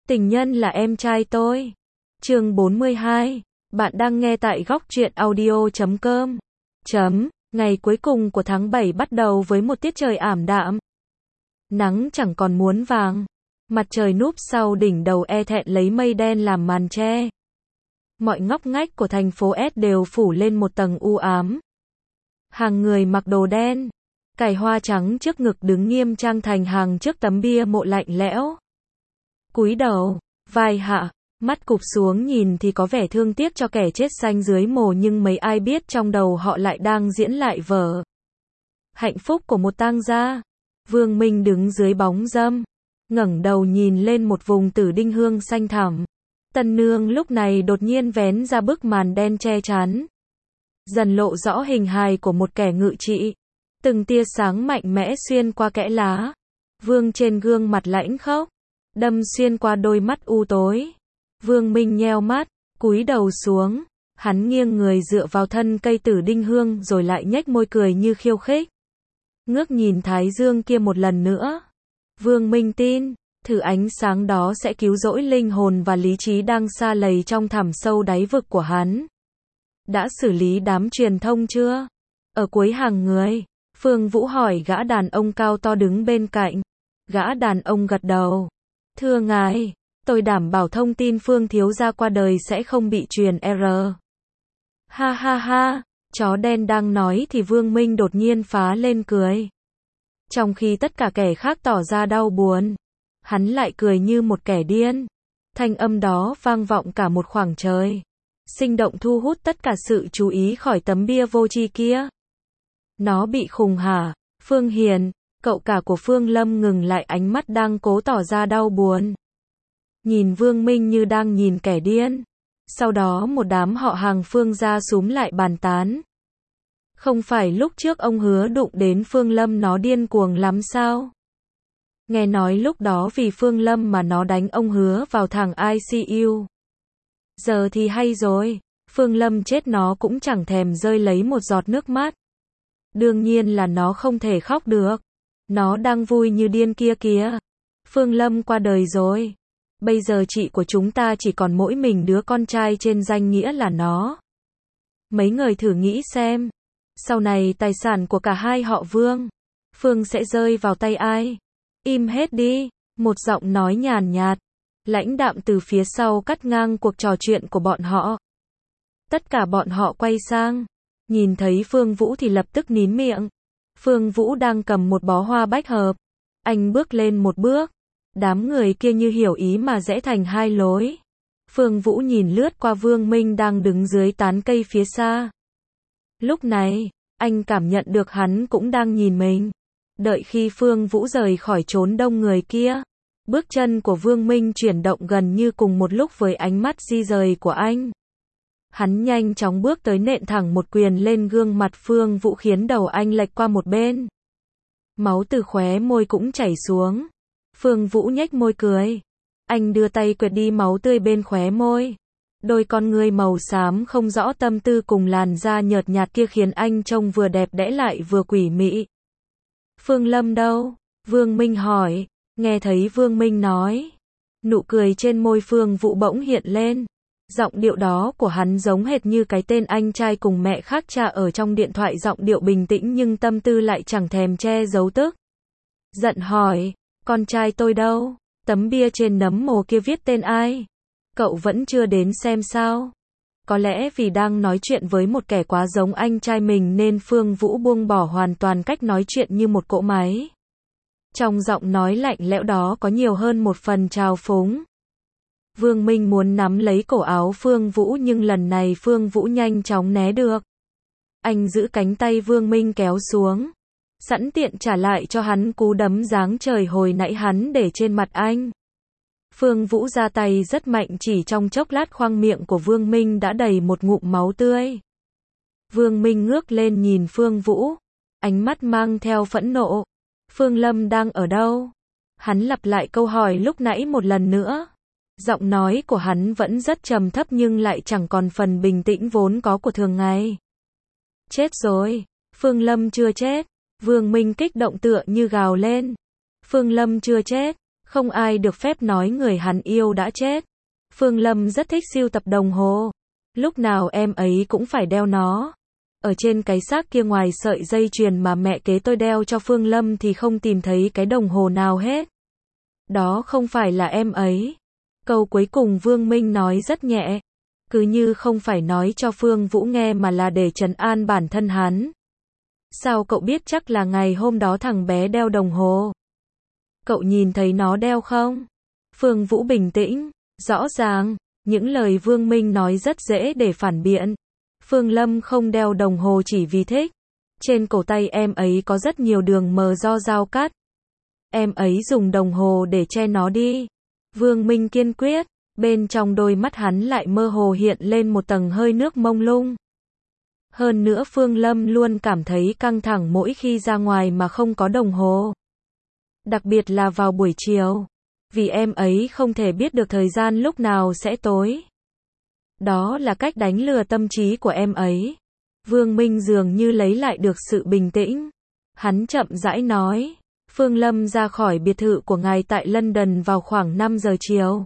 Tình nhân là em trai tôi. Chương 42. Bạn đang nghe tại góc truyện audio.com. Ngày cuối cùng của tháng 7 bắt đầu với một tiết trời ảm đạm. Nắng chẳng còn muốn vàng. Mặt trời núp sau đỉnh đầu e thẹn lấy mây đen làm màn che. Mọi ngóc ngách của thành phố S đều phủ lên một tầng u ám. Hàng người mặc đồ đen, cài hoa trắng trước ngực đứng nghiêm trang thành hàng trước tấm bia mộ lạnh lẽo. Cúi đầu, vai hạ, mắt cụp xuống nhìn thì có vẻ thương tiếc cho kẻ chết sanh dưới mồ, nhưng mấy ai biết trong đầu họ lại đang diễn lại vở hạnh phúc của một tang gia. Vương Minh đứng dưới bóng râm, ngẩng đầu nhìn lên một vùng tử đinh hương xanh thẳm. Tân nương lúc này đột nhiên vén ra bức màn đen che chắn, dần lộ rõ hình hài của một kẻ ngự trị. Từng tia sáng mạnh mẽ xuyên qua kẽ lá, vương trên gương mặt lãnh khốc, đâm xuyên qua đôi mắt u tối. Vương Minh nheo mắt, cúi đầu xuống, hắn nghiêng người dựa vào thân cây tử đinh hương rồi lại nhếch môi cười như khiêu khích. Ngước nhìn thái dương kia một lần nữa. Vương Minh tin, thử ánh sáng đó sẽ cứu rỗi linh hồn và lý trí đang sa lầy trong thẳm sâu đáy vực của hắn. Đã xử lý đám truyền thông chưa? Ở cuối hàng người, Phương Vũ hỏi gã đàn ông cao to đứng bên cạnh. Gã đàn ông gật đầu. Thưa ngài, tôi đảm bảo thông tin Phương thiếu gia qua đời sẽ không bị truyền R. Ha ha ha, chó đen đang nói thì Vương Minh đột nhiên phá lên cười. Trong khi tất cả kẻ khác tỏ ra đau buồn, hắn lại cười như một kẻ điên. Thanh âm đó vang vọng cả một khoảng trời, sinh động thu hút tất cả sự chú ý khỏi tấm bia vô tri kia. Nó bị khùng hả? Phương Hiền, cậu cả của Phương Lâm ngừng lại ánh mắt đang cố tỏ ra đau buồn. Nhìn Vương Minh như đang nhìn kẻ điên. Sau đó một đám họ hàng Phương gia xúm lại bàn tán. Không phải lúc trước ông hứa đụng đến Phương Lâm nó điên cuồng lắm sao? Nghe nói lúc đó vì Phương Lâm mà nó đánh ông hứa vào thẳng ICU. Giờ thì hay rồi, Phương Lâm chết nó cũng chẳng thèm rơi lấy một giọt nước mắt. Đương nhiên là nó không thể khóc được. Nó đang vui như điên kia kìa. Phương Lâm qua đời rồi. Bây giờ chị của chúng ta chỉ còn mỗi mình đứa con trai trên danh nghĩa là nó. Mấy người thử nghĩ xem, sau này tài sản của cả hai họ Vương, Phương sẽ rơi vào tay ai? Im hết đi, một giọng nói nhàn nhạt, lãnh đạm từ phía sau cắt ngang cuộc trò chuyện của bọn họ. Tất cả bọn họ quay sang, nhìn thấy Phương Vũ thì lập tức nín miệng. Phương Vũ đang cầm một bó hoa bách hợp. Anh bước lên một bước. Đám người kia như hiểu ý mà rẽ thành hai lối. Phương Vũ nhìn lướt qua Vương Minh đang đứng dưới tán cây phía xa. Lúc này, anh cảm nhận được hắn cũng đang nhìn mình. Đợi khi Phương Vũ rời khỏi chốn đông người kia, bước chân của Vương Minh chuyển động gần như cùng một lúc với ánh mắt di rời của anh. Hắn nhanh chóng bước tới nện thẳng một quyền lên gương mặt Phương Vũ khiến đầu anh lệch qua một bên. Máu từ khóe môi cũng chảy xuống. Phương Vũ nhếch môi cười. Anh đưa tay quệt đi máu tươi bên khóe môi. Đôi con ngươi màu xám không rõ tâm tư cùng làn da nhợt nhạt kia khiến anh trông vừa đẹp đẽ lại vừa quỷ mị. Phương Lâm đâu? Vương Minh hỏi. Nghe thấy Vương Minh nói, nụ cười trên môi Phương Vũ bỗng hiện lên. Giọng điệu đó của hắn giống hệt như cái tên anh trai cùng mẹ khác cha ở trong điện thoại, giọng điệu bình tĩnh nhưng tâm tư lại chẳng thèm che giấu tức giận hỏi, con trai tôi đâu? Tấm bia trên nấm mồ kia viết tên ai? Cậu vẫn chưa đến xem sao? Có lẽ vì đang nói chuyện với một kẻ quá giống anh trai mình nên Phương Vũ buông bỏ hoàn toàn cách nói chuyện như một cỗ máy. Trong giọng nói lạnh lẽo đó có nhiều hơn một phần trào phúng. Vương Minh muốn nắm lấy cổ áo Phương Vũ nhưng lần này Phương Vũ nhanh chóng né được. Anh giữ cánh tay Vương Minh kéo xuống, sẵn tiện trả lại cho hắn cú đấm giáng trời hồi nãy hắn để trên mặt anh. Phương Vũ ra tay rất mạnh, chỉ trong chốc lát khoang miệng của Vương Minh đã đầy một ngụm máu tươi. Vương Minh ngước lên nhìn Phương Vũ, ánh mắt mang theo phẫn nộ. Phương Lâm đang ở đâu? Hắn lặp lại câu hỏi lúc nãy một lần nữa. Giọng nói của hắn vẫn rất trầm thấp nhưng lại chẳng còn phần bình tĩnh vốn có của thường ngày. Chết rồi, Phương Lâm chưa chết. Vương Minh kích động tựa như gào lên. Phương Lâm chưa chết, Không ai được phép nói người hắn yêu đã chết. Phương Lâm rất thích sưu tập đồng hồ. Lúc nào em ấy cũng phải đeo nó. Ở trên cái xác kia ngoài sợi dây chuyền mà mẹ kế tôi đeo cho Phương Lâm thì không tìm thấy cái đồng hồ nào hết. Đó không phải là em ấy. Câu cuối cùng Vương Minh nói rất nhẹ. Cứ như không phải nói cho Phương Vũ nghe mà là để trấn an bản thân hắn. Sao cậu biết chắc là ngày hôm đó thằng bé đeo đồng hồ? Cậu nhìn thấy nó đeo không? Phương Vũ bình tĩnh. Rõ ràng, những lời Vương Minh nói rất dễ để phản biện. Phương Lâm không đeo đồng hồ chỉ vì thích. Trên cổ tay em ấy có rất nhiều đường mờ do dao cắt. Em ấy dùng đồng hồ để che nó đi. Vương Minh kiên quyết. Bên trong đôi mắt hắn lại mơ hồ hiện lên một tầng hơi nước mông lung. Hơn nữa Phương Lâm luôn cảm thấy căng thẳng mỗi khi ra ngoài mà không có đồng hồ. Đặc biệt là vào buổi chiều. Vì em ấy không thể biết được thời gian lúc nào sẽ tối. Đó là cách đánh lừa tâm trí của em ấy. Vương Minh dường như lấy lại được sự bình tĩnh. Hắn chậm rãi nói. Phương Lâm ra khỏi biệt thự của ngài tại London vào khoảng 5 giờ chiều.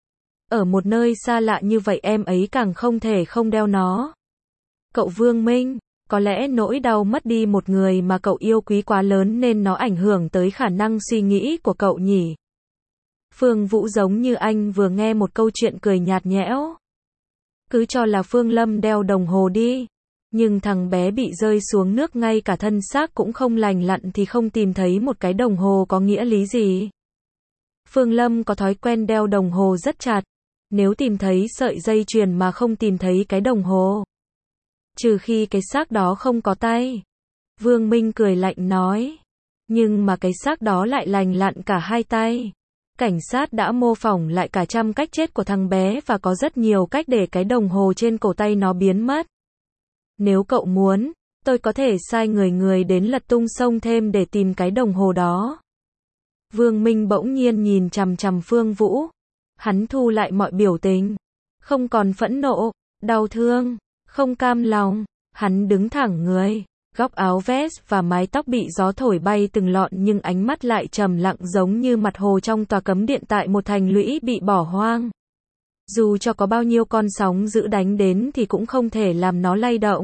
Ở một nơi xa lạ như vậy em ấy càng không thể không đeo nó. Cậu Vương Minh, có lẽ nỗi đau mất đi một người mà cậu yêu quý quá lớn nên nó ảnh hưởng tới khả năng suy nghĩ của cậu nhỉ? Phương Vũ giống như anh vừa nghe một câu chuyện cười nhạt nhẽo. Cứ cho là Phương Lâm đeo đồng hồ đi. Nhưng thằng bé bị rơi xuống nước ngay cả thân xác cũng không lành lặn thì không tìm thấy một cái đồng hồ có nghĩa lý gì. Phương Lâm có thói quen đeo đồng hồ rất chặt. Nếu tìm thấy sợi dây chuyền mà không tìm thấy cái đồng hồ. Trừ khi cái xác đó không có tay. Vương Minh cười lạnh nói. Nhưng mà cái xác đó lại lành lặn cả hai tay. Cảnh sát đã mô phỏng lại cả trăm cách chết của thằng bé và có rất nhiều cách để cái đồng hồ trên cổ tay nó biến mất. Nếu cậu muốn, tôi có thể sai người đến lật tung sông thêm để tìm cái đồng hồ đó. Vương Minh bỗng nhiên nhìn chằm chằm Phương Vũ. Hắn thu lại mọi biểu tình. Không còn phẫn nộ, đau thương, không cam lòng. Hắn đứng thẳng người. Góc áo vest và mái tóc bị gió thổi bay từng lọn nhưng ánh mắt lại trầm lặng giống như mặt hồ trong tòa cấm điện tại một thành lũy bị bỏ hoang. Dù cho có bao nhiêu con sóng dữ đánh đến thì cũng không thể làm nó lay động.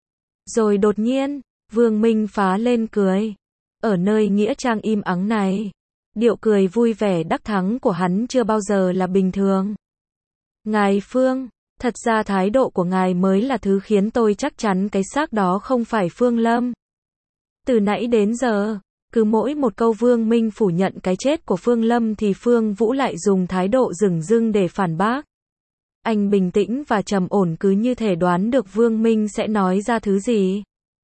Rồi đột nhiên, Vương Minh phá lên cười. Ở nơi nghĩa trang im ắng này, điệu cười vui vẻ đắc thắng của hắn chưa bao giờ là bình thường. Ngài Phương, thật ra thái độ của ngài mới là thứ khiến tôi chắc chắn cái xác đó không phải Phương Lâm. Từ nãy đến giờ, cứ mỗi một câu Vương Minh phủ nhận cái chết của Phương Lâm thì Phương Vũ lại dùng thái độ dửng dưng để phản bác. Anh bình tĩnh và trầm ổn cứ như thể đoán được Vương Minh sẽ nói ra thứ gì.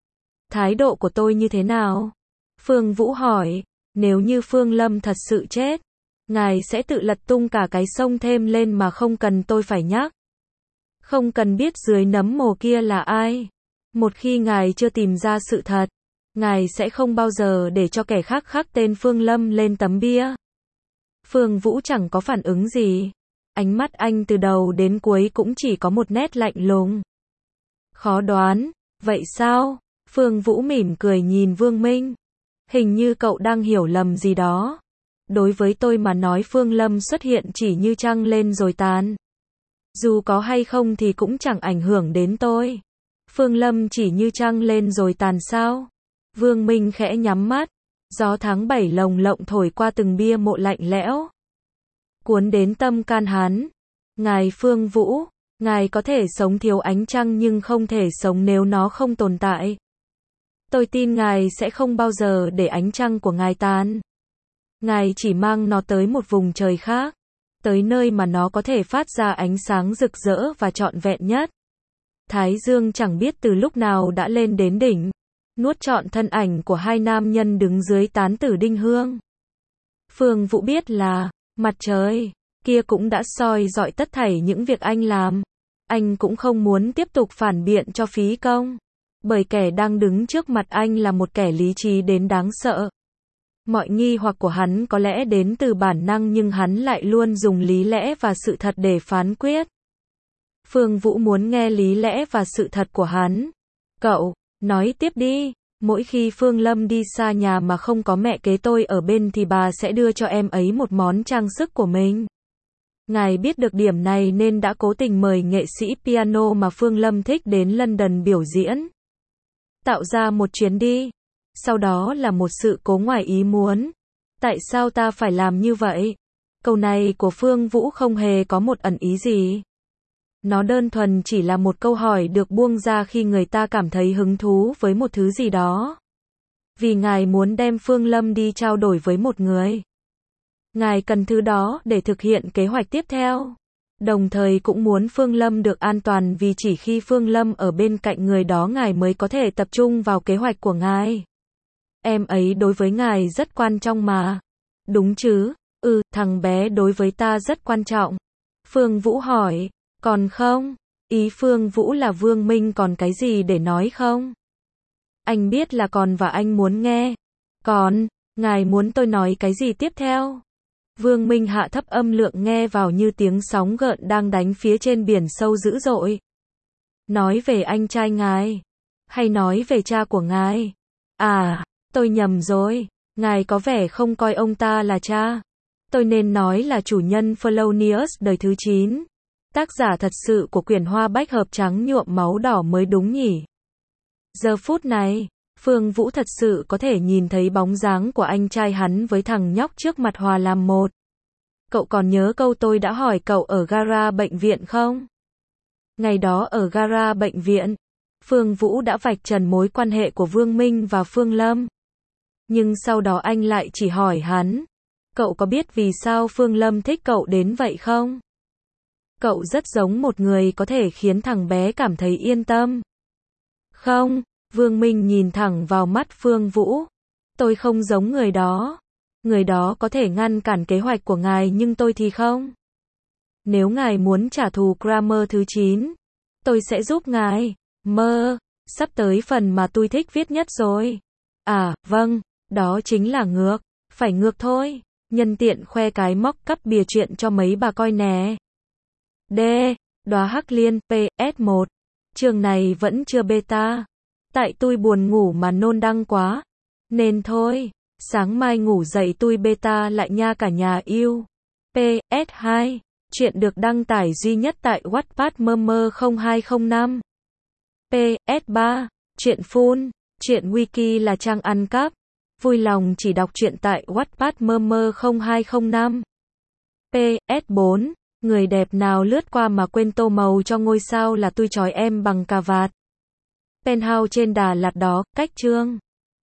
Thái độ của tôi như thế nào? Phương Vũ hỏi, nếu như Phương Lâm thật sự chết, ngài sẽ tự lật tung cả cái sông thêm lên mà không cần tôi phải nhắc. Không cần biết dưới nấm mồ kia là ai. Một khi ngài chưa tìm ra sự thật, ngài sẽ không bao giờ để cho kẻ khác khắc tên Phương Lâm lên tấm bia. Phương Vũ chẳng có phản ứng gì. Ánh mắt anh từ đầu đến cuối cũng chỉ có một nét lạnh lùng. Khó đoán, vậy sao? Phương Vũ mỉm cười nhìn Vương Minh. Hình như cậu đang hiểu lầm gì đó. Đối với tôi mà nói Phương Lâm xuất hiện chỉ như trăng lên rồi tàn. Dù có hay không thì cũng chẳng ảnh hưởng đến tôi. Phương Lâm chỉ như trăng lên rồi tàn sao? Vương Minh khẽ nhắm mắt. Gió tháng 7 lồng lộng thổi qua từng bia mộ lạnh lẽo. Cuốn đến tâm can hắn. Ngài Phương Vũ, ngài có thể sống thiếu ánh trăng nhưng không thể sống nếu nó không tồn tại. Tôi tin ngài sẽ không bao giờ để ánh trăng của ngài tàn. Ngài chỉ mang nó tới một vùng trời khác. Tới nơi mà nó có thể phát ra ánh sáng rực rỡ và trọn vẹn nhất. Thái dương chẳng biết từ lúc nào đã lên đến đỉnh. Nuốt trọn thân ảnh của hai nam nhân đứng dưới tán tử đinh hương. Phương Vũ biết là mặt trời kia cũng đã soi rọi tất thảy những việc anh làm. Anh cũng không muốn tiếp tục phản biện cho phí công. Bởi kẻ đang đứng trước mặt anh là một kẻ lý trí đến đáng sợ. Mọi nghi hoặc của hắn có lẽ đến từ bản năng nhưng hắn lại luôn dùng lý lẽ và sự thật để phán quyết. Phương Vũ muốn nghe lý lẽ và sự thật của hắn. Cậu, nói tiếp đi. Mỗi khi Phương Lâm đi xa nhà mà không có mẹ kế tôi ở bên thì bà sẽ đưa cho em ấy một món trang sức của mình. Ngài biết được điểm này nên đã cố tình mời nghệ sĩ piano mà Phương Lâm thích đến London biểu diễn. Tạo ra một chuyến đi. Sau đó là một sự cố ngoài ý muốn. Tại sao ta phải làm như vậy? Câu này của Phương Vũ không hề có một ẩn ý gì. Nó đơn thuần chỉ là một câu hỏi được buông ra khi người ta cảm thấy hứng thú với một thứ gì đó. Vì ngài muốn đem Phương Lâm đi trao đổi với một người. Ngài cần thứ đó để thực hiện kế hoạch tiếp theo. Đồng thời cũng muốn Phương Lâm được an toàn vì chỉ khi Phương Lâm ở bên cạnh người đó ngài mới có thể tập trung vào kế hoạch của ngài. Em ấy đối với ngài rất quan trọng mà. Đúng chứ? Thằng bé đối với ta rất quan trọng. Phương Vũ hỏi, còn không? Ý Phương Vũ là Vương Minh còn cái gì để nói không? Anh biết là còn và anh muốn nghe. Còn, ngài muốn tôi nói cái gì tiếp theo? Vương Minh hạ thấp âm lượng nghe vào như tiếng sóng gợn đang đánh phía trên biển sâu dữ dội. Nói về anh trai ngài? Hay nói về cha của ngài? À, tôi nhầm rồi. Ngài có vẻ không coi ông ta là cha. Tôi nên nói là chủ nhân Polonius đời thứ 9. Tác giả thật sự của quyển Hoa Bách Hợp Trắng Nhuộm Máu Đỏ mới đúng nhỉ? Giờ phút này, Phương Vũ thật sự có thể nhìn thấy bóng dáng của anh trai hắn với thằng nhóc trước mặt hòa làm một. Cậu còn nhớ câu tôi đã hỏi cậu ở gara bệnh viện không? Ngày đó ở gara bệnh viện, Phương Vũ đã vạch trần mối quan hệ của Vương Minh và Phương Lâm. Nhưng sau đó anh lại chỉ hỏi hắn, cậu có biết vì sao Phương Lâm thích cậu đến vậy không? Cậu rất giống một người có thể khiến thằng bé cảm thấy yên tâm. Không, Vương Minh nhìn thẳng vào mắt Phương Vũ. Tôi không giống người đó. Người đó có thể ngăn cản kế hoạch của ngài nhưng tôi thì không. Nếu ngài muốn trả thù Kramer thứ 9, tôi sẽ giúp ngài. Sắp tới phần mà tôi thích viết nhất rồi. À, vâng, đó chính là ngược. Phải ngược thôi. Nhân tiện khoe cái móc cắp bìa chuyện cho mấy bà coi nè. D. Đóa Hắc Liên, PS1. Chương này vẫn chưa beta. Tại tôi buồn ngủ mà nôn đăng quá. Nên thôi, sáng mai ngủ dậy tôi beta lại nha cả nhà yêu. PS2. Chuyện được đăng tải duy nhất tại Wattpad Murmur 0205. PS3. Chuyện full. Chuyện wiki là trang ăn cắp. Vui lòng chỉ đọc truyện tại Wattpad Murmur 0205. PS4. Người đẹp nào lướt qua mà quên tô màu cho ngôi sao là tôi trói em bằng cà vạt. Penthouse trên Đà Lạt đó, cách chương.